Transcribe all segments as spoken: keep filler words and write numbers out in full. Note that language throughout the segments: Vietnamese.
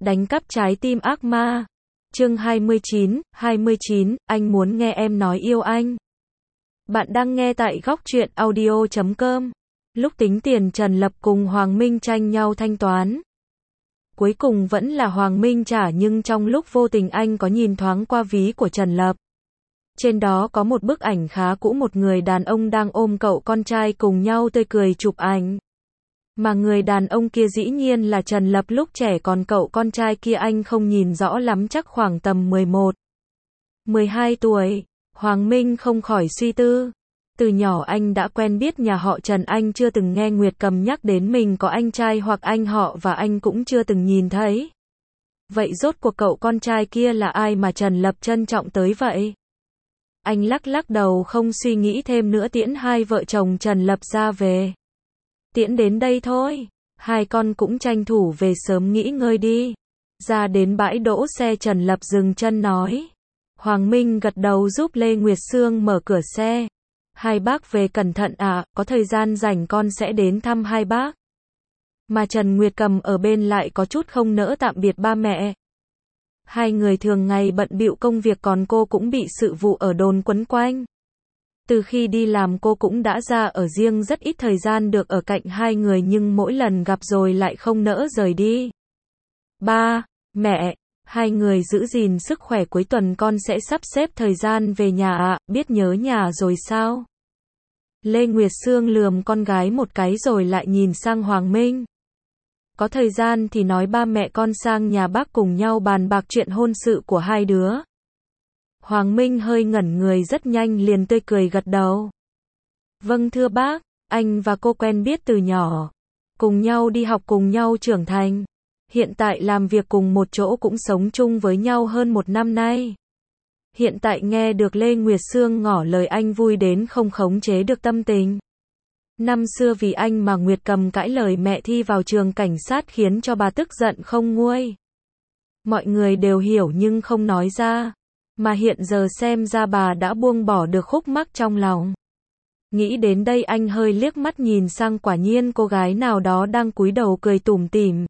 Đánh cắp trái tim ác ma. Chương hai mươi chín, hai mươi chín, anh muốn nghe em nói yêu anh. Bạn đang nghe tại góc truyện audio chấm com. Lúc tính tiền Trần Lập cùng Hoàng Minh tranh nhau thanh toán. Cuối cùng vẫn là Hoàng Minh trả, nhưng trong lúc vô tình anh có nhìn thoáng qua ví của Trần Lập. Trên đó có một bức ảnh khá cũ, một người đàn ông đang ôm cậu con trai cùng nhau tươi cười chụp ảnh. Mà người đàn ông kia dĩ nhiên là Trần Lập lúc trẻ, còn cậu con trai kia anh không nhìn rõ lắm, chắc khoảng tầm mười một, mười hai tuổi. Hoàng Minh không khỏi suy tư. Từ nhỏ anh đã quen biết nhà họ Trần, anh chưa từng nghe Nguyệt Cầm nhắc đến mình có anh trai hoặc anh họ, và anh cũng chưa từng nhìn thấy. Vậy rốt cuộc cậu con trai kia là ai mà Trần Lập trân trọng tới vậy? Anh lắc lắc đầu không suy nghĩ thêm nữa, tiễn hai vợ chồng Trần Lập ra về. Tiễn đến đây thôi, hai con cũng tranh thủ về sớm nghỉ ngơi đi. Ra đến bãi đỗ xe, Trần Lập dừng chân nói. Hoàng Minh gật đầu giúp Lê Nguyệt Sương mở cửa xe. Hai bác về cẩn thận ạ, à, có thời gian rảnh con sẽ đến thăm hai bác. Mà Trần Nguyệt Cầm ở bên lại có chút không nỡ tạm biệt ba mẹ. Hai người thường ngày bận bịu công việc, còn cô cũng bị sự vụ ở đồn quấn quanh. Từ khi đi làm cô cũng đã ra ở riêng, rất ít thời gian được ở cạnh hai người, nhưng mỗi lần gặp rồi lại không nỡ rời đi. Ba, mẹ, hai người giữ gìn sức khỏe, cuối tuần con sẽ sắp xếp thời gian về nhà ạ, biết nhớ nhà rồi sao? Lê Nguyệt Sương lườm con gái một cái rồi lại nhìn sang Hoàng Minh. Có thời gian thì nói ba mẹ con sang nhà bác cùng nhau bàn bạc chuyện hôn sự của hai đứa. Hoàng Minh hơi ngẩn người, rất nhanh liền tươi cười gật đầu. Vâng thưa bác, anh và cô quen biết từ nhỏ. Cùng nhau đi học, cùng nhau trưởng thành. Hiện tại làm việc cùng một chỗ, cũng sống chung với nhau hơn một năm nay. Hiện tại nghe được Lê Nguyệt Sương ngỏ lời, anh vui đến không khống chế được tâm tình. Năm xưa vì anh mà Nguyệt Cầm cãi lời mẹ thi vào trường cảnh sát, khiến cho bà tức giận không nguôi. Mọi người đều hiểu nhưng không nói ra. Mà hiện giờ xem ra bà đã buông bỏ được khúc mắc trong lòng. Nghĩ đến đây anh hơi liếc mắt nhìn sang, quả nhiên cô gái nào đó đang cúi đầu cười tủm tỉm.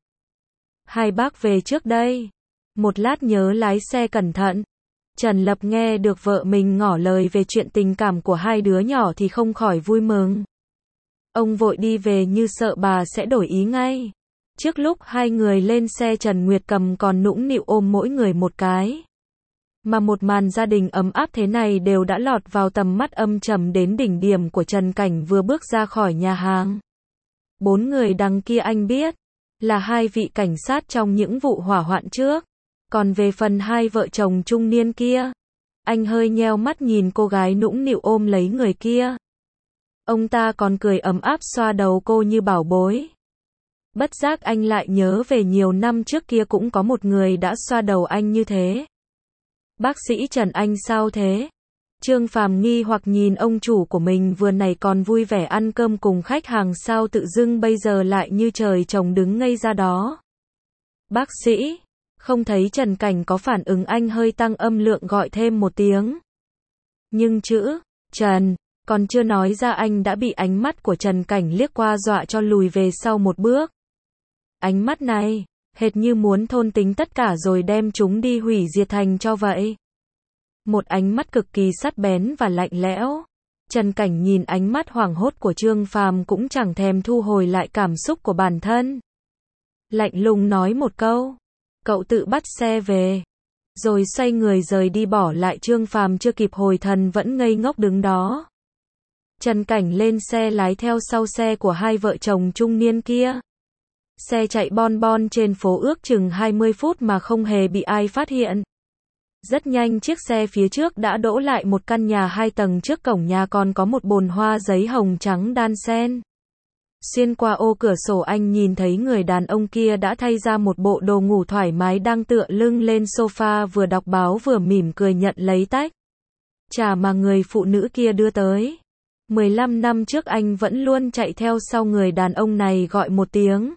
Hai bác về trước đây. Một lát nhớ lái xe cẩn thận. Trần Lập nghe được vợ mình ngỏ lời về chuyện tình cảm của hai đứa nhỏ thì không khỏi vui mừng. Ông vội đi về như sợ bà sẽ đổi ý ngay. Trước lúc hai người lên xe, Trần Nguyệt Cầm còn nũng nịu ôm mỗi người một cái. Mà một màn gia đình ấm áp thế này đều đã lọt vào tầm mắt âm trầm đến đỉnh điểm của Trần Cảnh vừa bước ra khỏi nhà hàng. Bốn người đằng kia anh biết là hai vị cảnh sát trong những vụ hỏa hoạn trước. Còn về phần hai vợ chồng trung niên kia, anh hơi nheo mắt nhìn cô gái nũng nịu ôm lấy người kia. Ông ta còn cười ấm áp xoa đầu cô như bảo bối. Bất giác anh lại nhớ về nhiều năm trước kia cũng có một người đã xoa đầu anh như thế. Bác sĩ Trần, anh sao thế? Trương Phàm nghi hoặc nhìn ông chủ của mình, vừa nãy còn vui vẻ ăn cơm cùng khách hàng, sao tự dưng bây giờ lại như trời trồng đứng ngây ra đó. Bác sĩ, không thấy Trần Cảnh có phản ứng, anh hơi tăng âm lượng gọi thêm một tiếng. Nhưng chữ Trần còn chưa nói ra, anh đã bị ánh mắt của Trần Cảnh liếc qua dọa cho lùi về sau một bước. Ánh mắt này hệt như muốn thôn tính tất cả rồi đem chúng đi hủy diệt thành cho vậy. Một ánh mắt cực kỳ sắc bén và lạnh lẽo. Trần Cảnh nhìn ánh mắt hoảng hốt của Trương Phàm cũng chẳng thèm thu hồi lại cảm xúc của bản thân. Lạnh lùng nói một câu, cậu tự bắt xe về. Rồi xoay người rời đi, bỏ lại Trương Phàm chưa kịp hồi thần vẫn ngây ngốc đứng đó. Trần Cảnh lên xe lái theo sau xe của hai vợ chồng trung niên kia. Xe chạy bon bon trên phố ước chừng hai mươi phút mà không hề bị ai phát hiện. Rất nhanh chiếc xe phía trước đã đỗ lại một căn nhà hai tầng, trước cổng nhà còn có một bồn hoa giấy hồng trắng đan xen. Xuyên qua ô cửa sổ anh nhìn thấy người đàn ông kia đã thay ra một bộ đồ ngủ thoải mái, đang tựa lưng lên sofa vừa đọc báo vừa mỉm cười nhận lấy tách trà mà người phụ nữ kia đưa tới. mười lăm năm trước anh vẫn luôn chạy theo sau người đàn ông này gọi một tiếng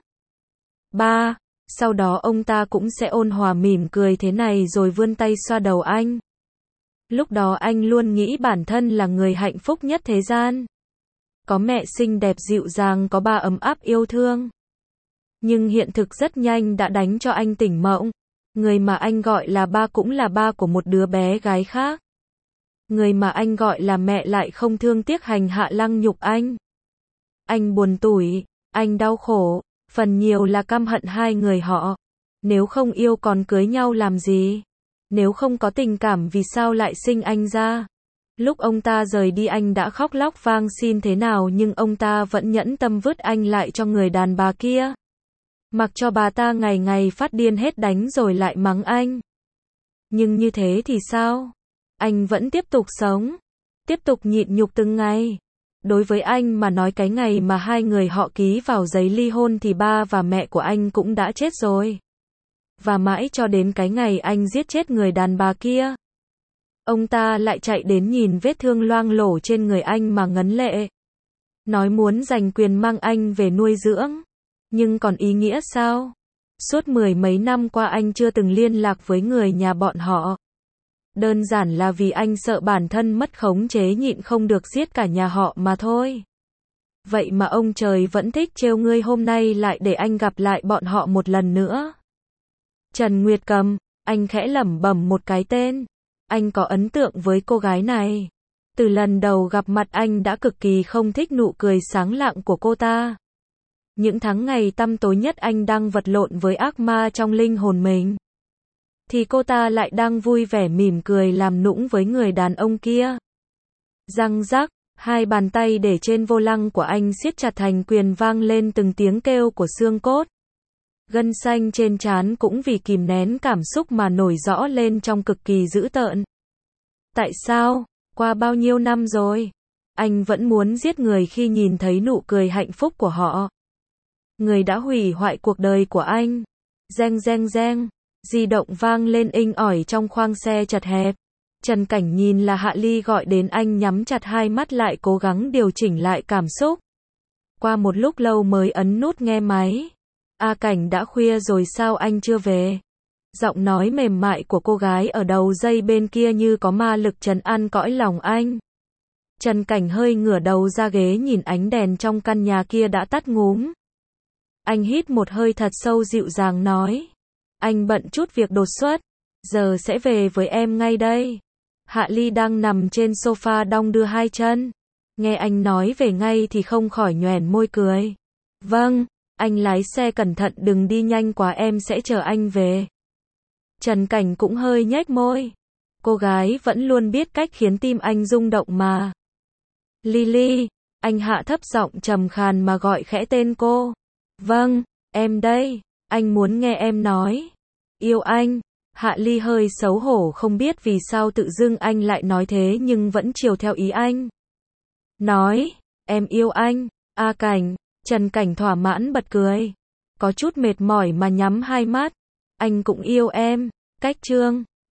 ba, sau đó ông ta cũng sẽ ôn hòa mỉm cười thế này rồi vươn tay xoa đầu anh. Lúc đó anh luôn nghĩ bản thân là người hạnh phúc nhất thế gian. Có mẹ xinh đẹp dịu dàng, có ba ấm áp yêu thương. Nhưng hiện thực rất nhanh đã đánh cho anh tỉnh mộng. Người mà anh gọi là ba cũng là ba của một đứa bé gái khác. Người mà anh gọi là mẹ lại không thương tiếc hành hạ lăng nhục anh. Anh buồn tủi, anh đau khổ, phần nhiều là căm hận hai người họ. Nếu không yêu còn cưới nhau làm gì? Nếu không có tình cảm vì sao lại sinh anh ra? Lúc ông ta rời đi anh đã khóc lóc van xin thế nào nhưng ông ta vẫn nhẫn tâm vứt anh lại cho người đàn bà kia. Mặc cho bà ta ngày ngày phát điên hết đánh rồi lại mắng anh. Nhưng như thế thì sao? Anh vẫn tiếp tục sống, tiếp tục nhịn nhục từng ngày. Đối với anh mà nói cái ngày mà hai người họ ký vào giấy ly hôn thì ba và mẹ của anh cũng đã chết rồi. Và mãi cho đến cái ngày anh giết chết người đàn bà kia, ông ta lại chạy đến nhìn vết thương loang lổ trên người anh mà ngấn lệ. Nói muốn giành quyền mang anh về nuôi dưỡng. Nhưng còn ý nghĩa sao? Suốt mười mấy năm qua anh chưa từng liên lạc với người nhà bọn họ. Đơn giản là vì anh sợ bản thân mất khống chế nhịn không được giết cả nhà họ mà thôi. Vậy mà ông trời vẫn thích trêu ngươi hôm nay lại để anh gặp lại bọn họ một lần nữa. Trần Nguyệt Cầm, anh khẽ lẩm bẩm một cái tên. Anh có ấn tượng với cô gái này. Từ lần đầu gặp mặt anh đã cực kỳ không thích nụ cười sáng lạng của cô ta. Những tháng ngày tăm tối nhất anh đang vật lộn với ác ma trong linh hồn mình. Thì cô ta lại đang vui vẻ mỉm cười làm nũng với người đàn ông kia. Răng rắc, hai bàn tay để trên vô lăng của anh siết chặt thành quyền vang lên từng tiếng kêu của xương cốt. Gân xanh trên trán cũng vì kìm nén cảm xúc mà nổi rõ lên trong cực kỳ dữ tợn. Tại sao? Qua bao nhiêu năm rồi? Anh vẫn muốn giết người khi nhìn thấy nụ cười hạnh phúc của họ. Người đã hủy hoại cuộc đời của anh. Reng reng reng. Di động vang lên inh ỏi trong khoang xe chật hẹp. Trần Cảnh nhìn là Hạ Ly gọi đến anh nhắm chặt hai mắt lại cố gắng điều chỉnh lại cảm xúc. Qua một lúc lâu mới ấn nút nghe máy. A Cảnh đã khuya rồi sao anh chưa về? Giọng nói mềm mại của cô gái ở đầu dây bên kia như có ma lực trấn an cõi lòng anh. Trần Cảnh hơi ngửa đầu ra ghế nhìn ánh đèn trong căn nhà kia đã tắt ngúm. Anh hít một hơi thật sâu dịu dàng nói. Anh bận chút việc đột xuất. Giờ sẽ về với em ngay đây. Hạ Ly đang nằm trên sofa đong đưa hai chân. Nghe anh nói về ngay thì không khỏi nhoẻn môi cười. Vâng, anh lái xe cẩn thận đừng đi nhanh quá em sẽ chờ anh về. Trần Cảnh cũng hơi nhếch môi. Cô gái vẫn luôn biết cách khiến tim anh rung động mà. Lily, anh hạ thấp giọng trầm khàn mà gọi khẽ tên cô. Vâng, em đây, anh muốn nghe em nói. Yêu anh. Hạ Ly hơi xấu hổ không biết vì sao tự dưng anh lại nói thế nhưng vẫn chiều theo ý anh. Nói, em yêu anh. A Cảnh. Trần Cảnh thỏa mãn bật cười. Có chút mệt mỏi mà nhắm hai mắt. Anh cũng yêu em. Cách chương